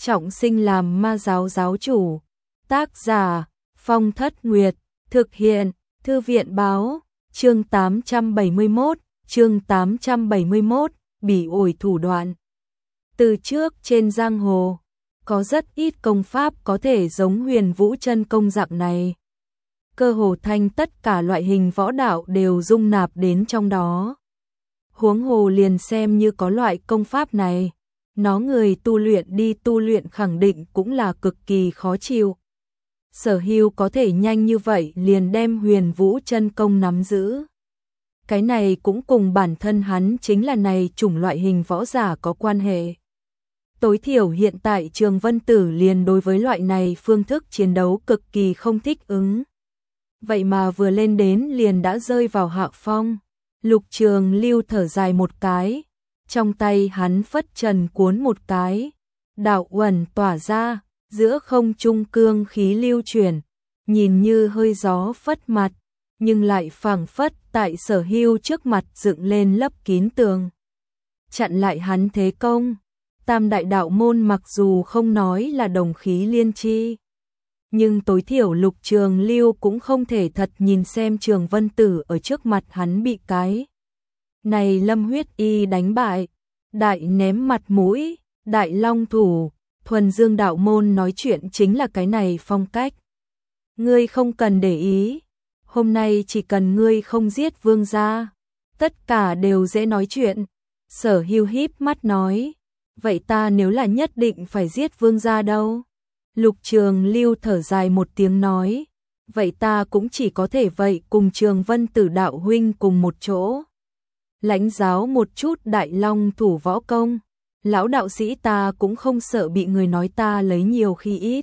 trọng sinh làm ma giáo giáo chủ. Tác giả Phong Thất Nguyệt, thực hiện Thư viện báo, chương 871, bỉ ổi thủ đoạn. Từ trước trên giang hồ, có rất ít công pháp có thể giống Huyền Vũ chân công dạng này. Cơ hồ thành tất cả loại hình võ đạo đều dung nạp đến trong đó. Huống hồ liền xem như có loại công pháp này, nó người tu luyện đi tu luyện khẳng định cũng là cực kỳ khó chịu. Sở Hưu có thể nhanh như vậy liền đem Huyền Vũ chân công nắm giữ. Cái này cũng cùng bản thân hắn chính là này chủng loại hình võ giả có quan hệ. Tối thiểu hiện tại Trường Vân Tử liền đối với loại này phương thức chiến đấu cực kỳ không thích ứng. Vậy mà vừa lên đến liền đã rơi vào hạ phong. Lục Trường Lưu thở dài một cái, trong tay hắn phất trần cuốn một cái, đạo uẩn tỏa ra, giữa không trung cương khí lưu chuyển, nhìn như hơi gió phất mặt, nhưng lại phảng phất tại Sở Hưu trước mặt dựng lên lấp kín tường, chặn lại hắn thế công. Tam đại đạo môn mặc dù không nói là đồng khí liên chi, nhưng tối thiểu Lục Trường Lưu cũng không thể thật nhìn xem Trường Vân Tử ở trước mặt hắn bị cái này Lâm Huyết Y đánh bại, đại ném mặt mũi, đại long thủ. Thuần Dương đạo môn nói chuyện chính là cái này phong cách. Ngươi không cần để ý, hôm nay chỉ cần ngươi không giết Vương gia, tất cả đều dễ nói chuyện. Sở Hưu híp mắt nói, vậy ta nếu là nhất định phải giết Vương gia đâu? Lục Trường Lưu thở dài một tiếng nói, vậy ta cũng chỉ có thể vậy cùng Trường Vân Tử đạo huynh cùng một chỗ. Lãnh giáo một chút đại long thủ võ công. Lão đạo sĩ ta cũng không sợ bị người nói ta lấy nhiều khi ít.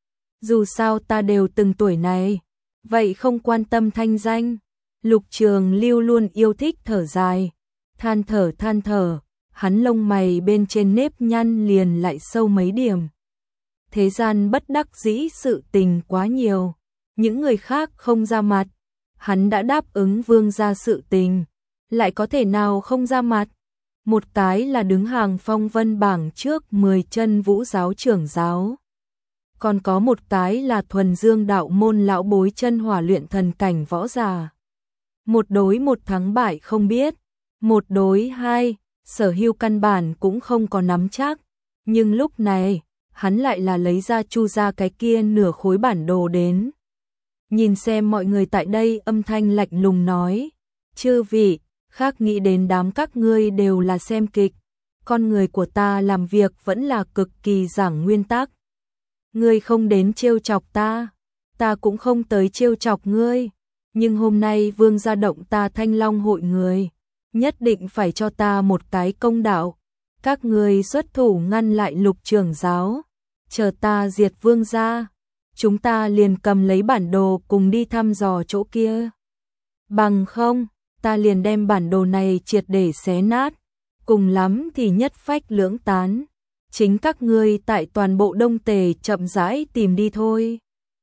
Dù sao ta đều từng tuổi này, vậy không quan tâm thanh danh. Lục Trường Lưu luôn yêu thích thở dài, than thở, hắn lông mày bên trên nếp nhăn liền lại sâu mấy điểm. Thế gian bất đắc dĩ sự tình quá nhiều, những người khác không ra mặt, hắn đã đáp ứng Vương gia sự tình, lại có thể nào không ra mặt. Một cái là đứng hàng phong vân bảng trước 10 chân vũ giáo trưởng giáo. Còn có một cái là Thuần Dương đạo môn lão bối chân hỏa luyện thần cảnh võ giả. Một đối một thắng bại không biết, một đối hai, Sở Hưu căn bản cũng không có nắm chắc. Nhưng lúc này, hắn lại là lấy ra chu ra cái kia nửa khối bản đồ đến. Nhìn xem mọi người tại đây, âm thanh lạnh lùng nói, chư vị, khác nghĩ đến đám các ngươi đều là xem kịch, con người của ta làm việc vẫn là cực kỳ giảng nguyên tắc. Ngươi không đến trêu chọc ta, ta cũng không tới trêu chọc ngươi, nhưng hôm nay Vương gia động ta Thanh Long hội người, nhất định phải cho ta một cái công đạo. Các ngươi xuất thủ ngăn lại Lục trưởng giáo, chờ ta diệt Vương gia, chúng ta liền cầm lấy bản đồ cùng đi thăm dò chỗ kia. Bằng không, ta liền đem bản đồ này triệt để xé nát, cùng lắm thì nhất phách lưỡng tán. Chính các ngươi tại toàn bộ Đông Tề chậm rãi tìm đi thôi.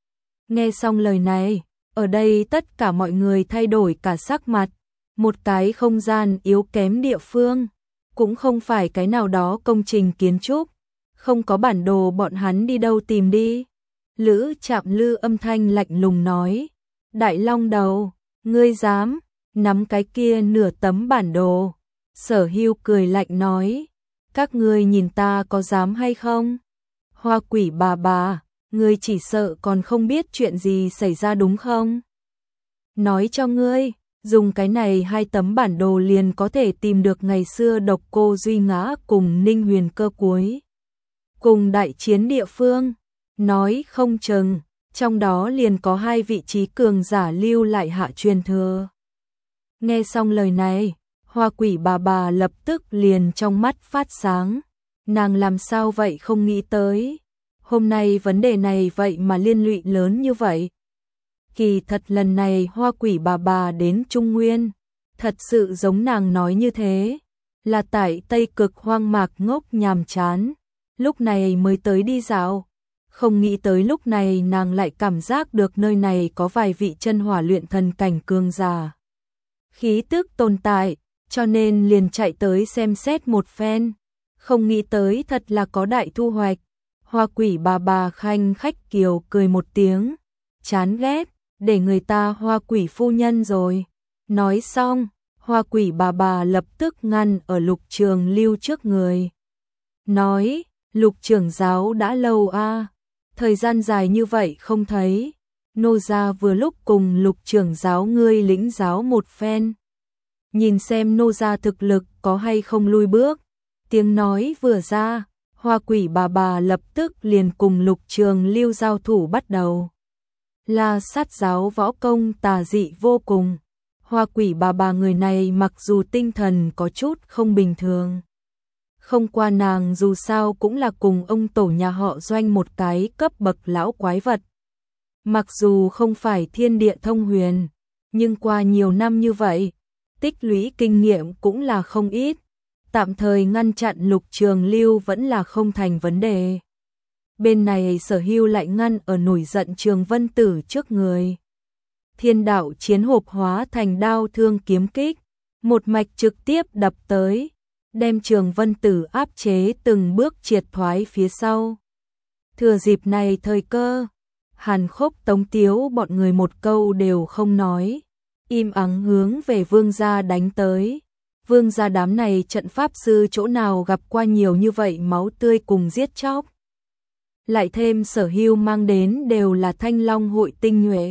Nghe xong lời này, ở đây tất cả mọi người thay đổi cả sắc mặt. Một cái không gian yếu kém địa phương, cũng không phải cái nào đó công trình kiến trúc, không có bản đồ bọn hắn đi đâu tìm đi. Lữ Trạm Lư âm thanh lạnh lùng nói, Đại Long đầu, ngươi dám nắm cái kia nửa tấm bản đồ. Sở Hưu cười lạnh nói, các ngươi nhìn ta có dám hay không? Hoa quỷ bà, ngươi chỉ sợ còn không biết chuyện gì xảy ra đúng không? Nói cho ngươi, dùng cái này 2 tấm bản đồ liền có thể tìm được ngày xưa Độc Cô Duy Ngã cùng Ninh Huyền Cơ cuối cùng đại chiến địa phương. Nói không chừng, trong đó liền có 2 vị trí cường giả lưu lại hạ truyền thừa. Nghe xong lời này, Hoa quỷ bà lập tức liền trong mắt phát sáng. Nàng làm sao vậy không nghĩ tới. Hôm nay vấn đề này vậy mà liên lụy lớn như vậy. Kỳ thật lần này Hoa quỷ bà đến Trung Nguyên, thật sự giống nàng nói như thế, là tại Tây Cực hoang mạc ngốc nhàm chán, lúc này mới tới đi dạo. Không nghĩ tới lúc này nàng lại cảm giác được nơi này có vài vị chân hỏa luyện thần cảnh cường giả. Khí tức tồn tại, cho nên liền chạy tới xem xét một phen. Không nghĩ tới thật là có đại thu hoạch. Hoa quỷ bà khanh khách kiều cười một tiếng, chán ghét, để người ta hoa quỷ phu nhân rồi. Nói xong, hoa quỷ bà lập tức ngăn ở Lục Trường Lưu trước người. Nói, Lục trưởng giáo đã lâu a, thời gian dài như vậy không thấy, nô gia vừa lúc cùng Lục trưởng giáo ngươi lĩnh giáo một phen. Nhìn xem nô gia thực lực có hay không lui bước. Tiếng nói vừa ra, hoa quỷ bà lập tức liền cùng Lục Trường Lưu giao thủ bắt đầu. Là sát giáo võ công tà dị vô cùng. Hoa quỷ bà người này mặc dù tinh thần có chút không bình thường. Không qua nàng dù sao cũng là cùng ông tổ nhà họ Doanh một cái cấp bậc lão quái vật. Mặc dù không phải thiên địa thông huyền, nhưng qua nhiều năm như vậy, tích lũy kinh nghiệm cũng là không ít. Tạm thời ngăn chặn Lục Trường Lưu vẫn là không thành vấn đề. Bên này Sở Hưu lại ngăn ở nổi giận Trường Vân Tử trước người. Thiên đạo chiến hộp hóa thành đao thương kiếm kích, một mạch trực tiếp đập tới, đem Trường Vân Tử áp chế từng bước triệt thoái phía sau. Thừa dịp này thời cơ, Hàn Khốc Tống Tiếu bọn người một câu đều không nói, im ắng hướng về Vương gia đánh tới. Vương gia đám này trận pháp sư chỗ nào gặp qua nhiều như vậy máu tươi cùng giết chóc. Lại thêm Sở Hưu mang đến đều là Thanh Long hội tinh nhuệ.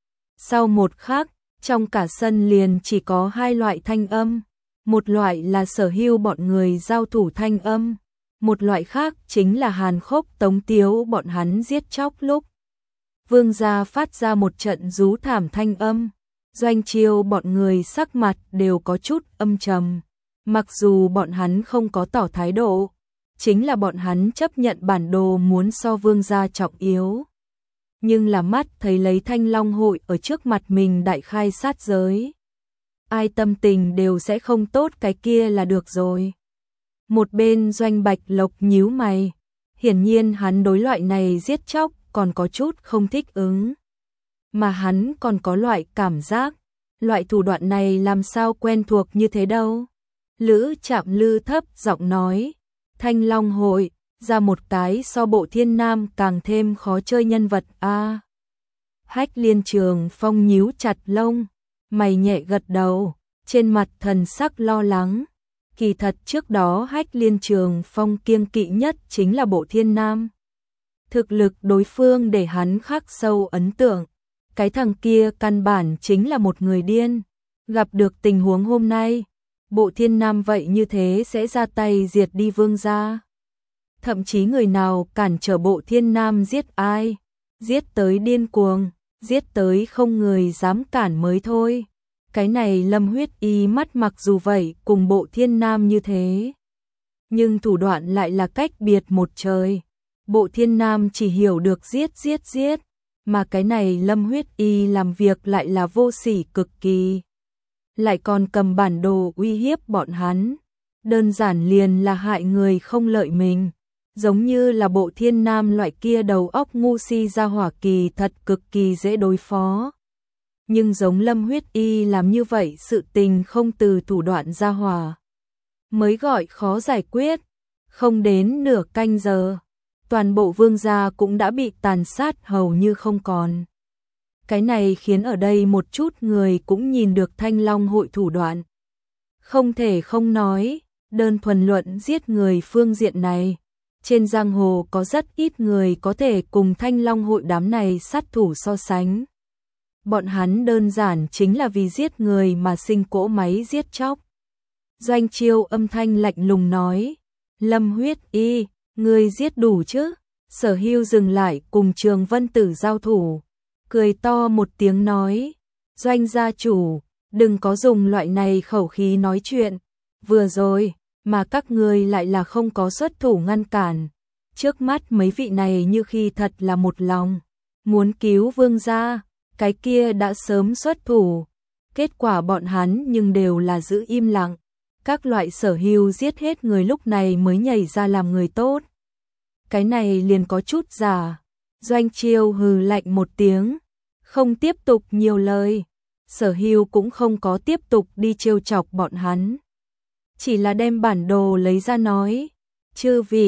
Sau một khắc, trong cả sân liền chỉ có hai loại thanh âm. Một loại là Sở Hưu bọn người giao thủ thanh âm. Một loại khác chính là Hàn Khốc Tống Tiếu bọn hắn giết chóc lúc. Vương gia phát ra một trận rú thảm thanh âm. Doanh Chiêu bọn người sắc mặt đều có chút âm trầm. Mặc dù bọn hắn không có tỏ thái độ, chính là bọn hắn chấp nhận bản đồ muốn so Vương gia trọng yếu. Nhưng là mắt thấy lấy Thanh Long hội ở trước mặt mình đại khai sát giới. Ai tâm tình đều sẽ không tốt cái kia là được rồi. Một bên Doanh Bạch Lộc nhíu mày. Hiển nhiên hắn đối loại này giết chóc còn có chút không thích ứng. Mà hắn còn có loại cảm giác, loại thủ đoạn này làm sao quen thuộc như thế đâu. Lữ Trạm Lư thấp giọng nói, Thanh Long hội, ra một cái so Bộ Thiên Nam càng thêm khó chơi nhân vật a. Hách Liên Trường Phong nhíu chặt lông, mày nhẹ gật đầu, trên mặt thần sắc lo lắng. Kỳ thật trước đó Hách Liên Trường Phong kiêng kỵ nhất chính là Bộ Thiên Nam. Thực lực đối phương để hắn khắc sâu ấn tượng. Cái thằng kia căn bản chính là một người điên. Gặp được tình huống hôm nay, Bộ Thiên Nam vậy như thế sẽ ra tay diệt đi Vương gia. Thậm chí người nào cản trở Bộ Thiên Nam giết ai, giết tới điên cuồng, giết tới không người dám cản mới thôi. Cái này Lâm Huyết Y mắt mặc dù vậy cùng Bộ Thiên Nam như thế, nhưng thủ đoạn lại là cách biệt một trời. Bộ Thiên Nam chỉ hiểu được giết, mà cái này Lâm Huyết Y làm việc lại là vô sỉ cực kỳ. Lại còn cầm bản đồ uy hiếp bọn hắn, đơn giản liền là hại người không lợi mình. Giống như là Bộ Thiên Nam loại kia đầu óc ngu si ra hỏa kỳ thật cực kỳ dễ đối phó. Nhưng giống Lâm Huyết Y làm như vậy sự tình không từ thủ đoạn ra hỏa, mới gọi khó giải quyết. Không đến nửa canh giờ, toàn bộ Vương gia cũng đã bị tàn sát hầu như không còn. Cái này khiến ở đây một chút người cũng nhìn được Thanh Long hội thủ đoạn. Không thể không nói, đơn thuần luận giết người phương diện này, trên giang hồ có rất ít người có thể cùng Thanh Long hội đám này sát thủ so sánh. Bọn hắn đơn giản chính là vì giết người mà sinh cỗ máy giết chóc. Doanh Chiêu âm thanh lạnh lùng nói, Lâm Huyết Y, ngươi giết đủ chứ? Sở Hưu dừng lại cùng Trường Vân Tử giao thủ, cười to một tiếng nói, Doanh gia chủ, đừng có dùng loại này khẩu khí nói chuyện, vừa rồi, mà các ngươi lại là không có xuất thủ ngăn cản. Trước mắt mấy vị này như khi thật là một lòng, muốn cứu Vương gia, cái kia đã sớm xuất thủ. Kết quả bọn hắn nhưng đều là giữ im lặng. Các loại Sở Hưu giết hết người lúc này mới nhảy ra làm người tốt. Cái này liền có chút giả. Doanh Chiêu hừ lạnh một tiếng, không tiếp tục nhiều lời. Sở Hưu cũng không có tiếp tục đi trêu chọc bọn hắn, chỉ là đem bản đồ lấy ra nói, chư vị,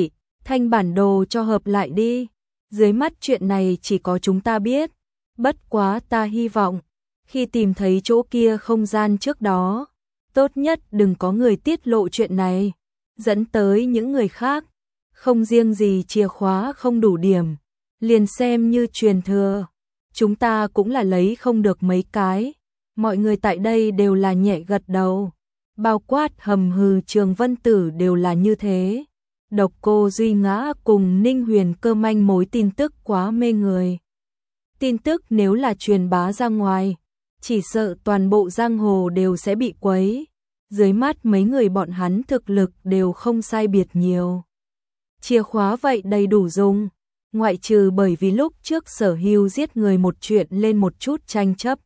thanh bản đồ cho hợp lại đi. Dưới mắt chuyện này chỉ có chúng ta biết. Bất quá ta hy vọng, khi tìm thấy chỗ kia không gian trước đó, tốt nhất đừng có người tiết lộ chuyện này, dẫn tới những người khác. Không riêng gì chìa khóa không đủ điểm, liền xem như truyền thừa, chúng ta cũng là lấy không được mấy cái. Mọi người tại đây đều là nhẹ gật đầu, bao quát Hầm Hừ Trường Vân Tử đều là như thế. Độc Cô Duy Ngã cùng Ninh Huyền Cơ manh mối tin tức quá mê người. Tin tức nếu là truyền bá ra ngoài, chỉ sợ toàn bộ giang hồ đều sẽ bị quấy. Dưới mắt mấy người bọn hắn thực lực đều không sai biệt nhiều. Chìa khóa vậy đầy đủ dùng, ngoại trừ bởi vì lúc trước Sở Hưu giết người một chuyện lên một chút tranh chấp.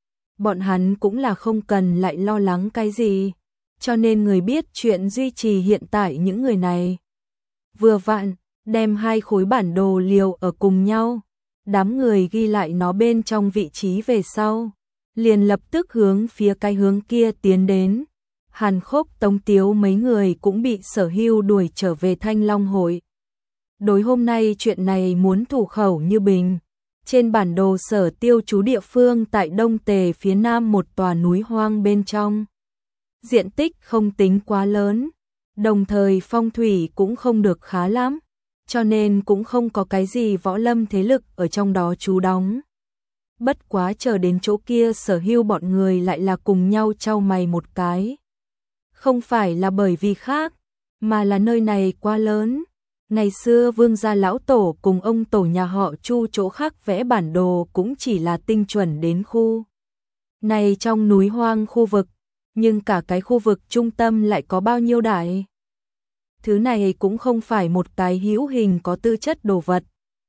Bọn hắn cũng là không cần lại lo lắng cái gì, cho nên người biết chuyện duy trì hiện tại những người này. Vừa vặn, đem hai khối bản đồ liều ở cùng nhau, đám người ghi lại nó bên trong vị trí về sau, liền lập tức hướng phía cái hướng kia tiến đến. Hàn Khốc, Tống Tiếu mấy người cũng bị Sở Hưu đuổi trở về Thanh Long hội. Đối hôm nay chuyện này muốn thủ khẩu như bình. Trên bản đồ Sở tiêu trú địa phương tại Đông Tề phía nam một tòa núi hoang bên trong. Diện tích không tính quá lớn, đồng thời phong thủy cũng không được khá lắm, cho nên cũng không có cái gì võ lâm thế lực ở trong đó trú đóng. Bất quá chờ đến chỗ kia Sở Hưu bọn người lại là cùng nhau chau mày một cái. Không phải là bởi vì khác, mà là nơi này quá lớn. Ngày xưa Vương gia lão tổ cùng ông tổ nhà họ Chu chỗ khác vẽ bản đồ cũng chỉ là tinh chuẩn đến khu này trong núi hoang khu vực, nhưng cả cái khu vực trung tâm lại có bao nhiêu đại. Thứ này cũng không phải một cái hữu hình có tư chất đồ vật,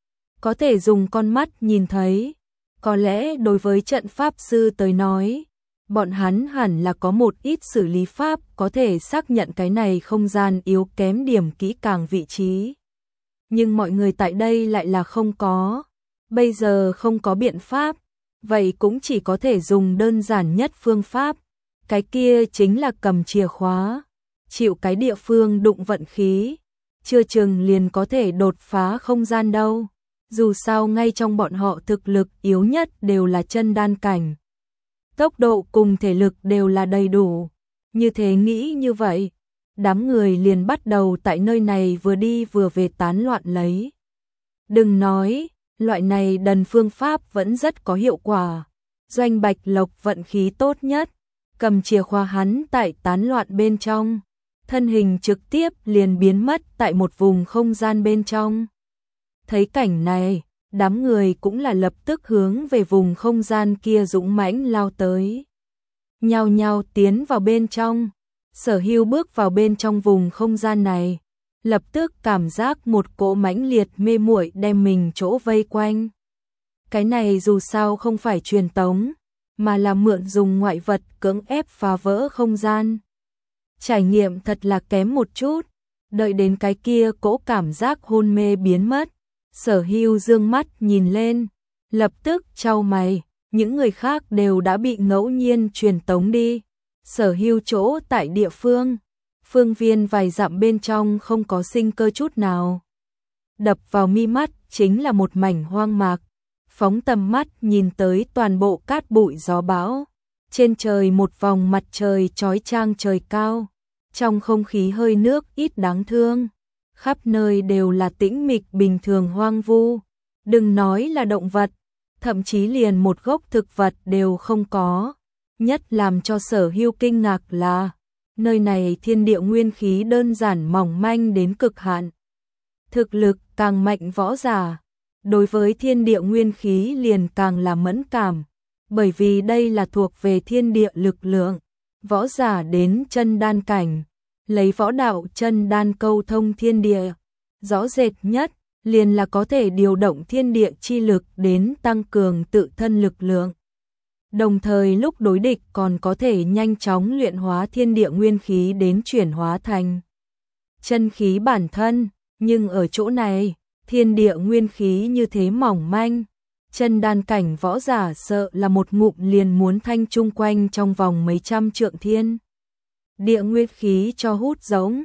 có thể dùng con mắt nhìn thấy. Có lẽ đối với trận pháp sư tới nói, bọn hắn hẳn là có một ít xử lý pháp có thể xác nhận cái này không gian yếu kém điểm kỹ càng vị trí. Nhưng mọi người tại đây lại là không có. Bây giờ không có biện pháp, vậy cũng chỉ có thể dùng đơn giản nhất phương pháp. Cái kia chính là cầm chìa khóa, chịu cái địa phương đụng vận khí, chưa chừng liền có thể đột phá không gian đâu. Dù sao ngay trong bọn họ thực lực yếu nhất đều là chân đan cảnh. Tốc độ cùng thể lực đều là đầy đủ. Như thế nghĩ như vậy, đám người liền bắt đầu tại nơi này vừa đi vừa về tán loạn lấy. Đừng nói, loại này đần phương pháp vẫn rất có hiệu quả. Doanh Bạch Lộc vận khí tốt nhất, cầm chìa khóa hắn tại tán loạn bên trong, thân hình trực tiếp liền biến mất tại một vùng không gian bên trong. Thấy cảnh này, đám người cũng là lập tức hướng về vùng không gian kia dũng mãnh lao tới. Nhao nhao tiến vào bên trong. Sở Hưu bước vào bên trong vùng không gian này, lập tức cảm giác một cỗ mãnh liệt mê muội đem mình chỗ vây quanh. Cái này dù sao không phải truyền tống, mà là mượn dùng ngoại vật cưỡng ép phá vỡ không gian. Trải nghiệm thật là kém một chút, đợi đến cái kia cỗ cảm giác hôn mê biến mất. Sở Hưu dương mắt nhìn lên, lập tức chau mày, những người khác đều đã bị ngẫu nhiên truyền tống đi. Sở Hưu chỗ tại địa phương, phương viên vài dặm bên trong không có sinh cơ chút nào. Đập vào mi mắt chính là một mảnh hoang mạc, phóng tầm mắt nhìn tới toàn bộ cát bụi gió bão. Trên trời một vòng mặt trời chói chang trời cao, trong không khí hơi nước ít đáng thương. Khắp nơi đều là tĩnh mịch bình thường hoang vu, đừng nói là động vật, thậm chí liền một gốc thực vật đều không có. Nhất làm cho Sở Hưu kinh ngạc là, nơi này thiên địa nguyên khí đơn giản mỏng manh đến cực hạn. Thực lực càng mạnh võ giả, đối với thiên địa nguyên khí liền càng là mẫn cảm, bởi vì đây là thuộc về thiên địa lực lượng. Võ giả đến chân đan cảnh, lấy võ đạo chân đan câu thông thiên địa, rõ rệt nhất liền là có thể điều động thiên địa chi lực đến tăng cường tự thân lực lượng. Đồng thời lúc đối địch còn có thể nhanh chóng luyện hóa thiên địa nguyên khí đến chuyển hóa thành chân khí bản thân, nhưng ở chỗ này, thiên địa nguyên khí như thế mỏng manh, chân đan cảnh võ giả sợ là một ngụm liền muốn thanh chung quanh trong vòng mấy trăm trượng thiên địa nguyên khí cho hút giống.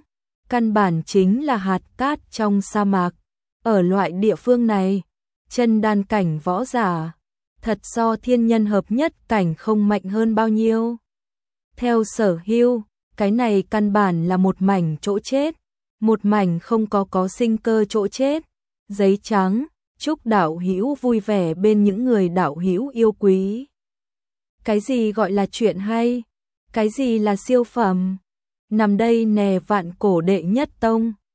căn bản chính là hạt cát trong sa mạc. Ở loại địa phương này, chân đan cảnh võ giả, thật so thiên nhân hợp nhất cảnh không mạnh hơn bao nhiêu. Theo Sở Hưu, cái này căn bản là một mảnh chỗ chết, một mảnh không có sinh cơ chỗ chết. Giấy trắng, chúc đạo hữu vui vẻ bên những người đạo hữu yêu quý. Cái gì gọi là chuyện hay? Cái gì là siêu phẩm? Nằm đây nè vạn cổ đệ nhất tông.